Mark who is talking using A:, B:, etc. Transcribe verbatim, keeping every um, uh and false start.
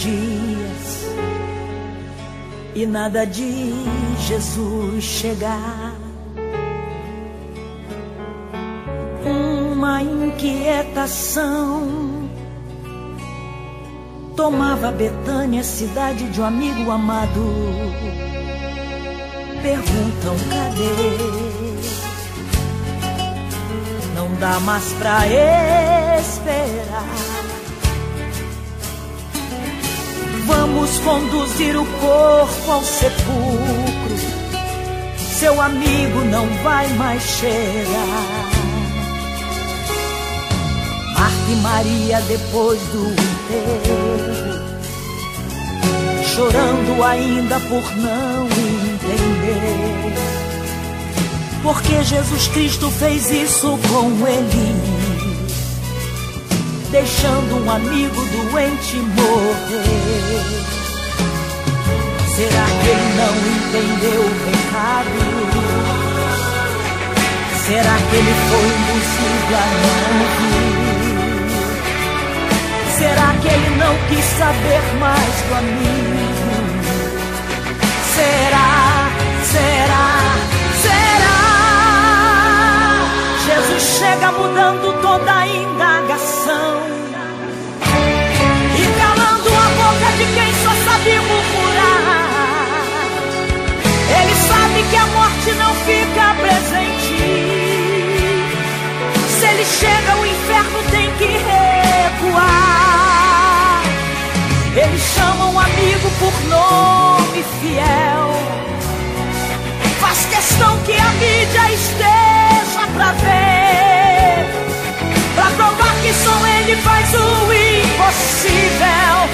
A: dias e nada de Jesus chegar. Uma inquietação tomava Betânia, cidade de um amigo amado. Perguntam cadê? Não dá mais pra esperar. Vamos conduzir o corpo ao sepulcro. Seu amigo não vai mais chegar. Marta e Maria, depois do enterro, chorando ainda por não entender porque Jesus Cristo fez isso com ele, deixando um amigo doente morrer. Será que ele não entendeu o recado? Será que ele foi impossível a não ouvir? Será que ele não quis saber mais do amigo? Será, será, será? Jesus chega mudando toda a indagação e calando a boca de quem só sabe murmurar. Ele sabe que a morte não fica presente. Se ele chega, o inferno tem que recuar. Ele chama um amigo por nome fiel, faz questão que a mídia esteja pra ver, pra provar que só ele faz o impossível.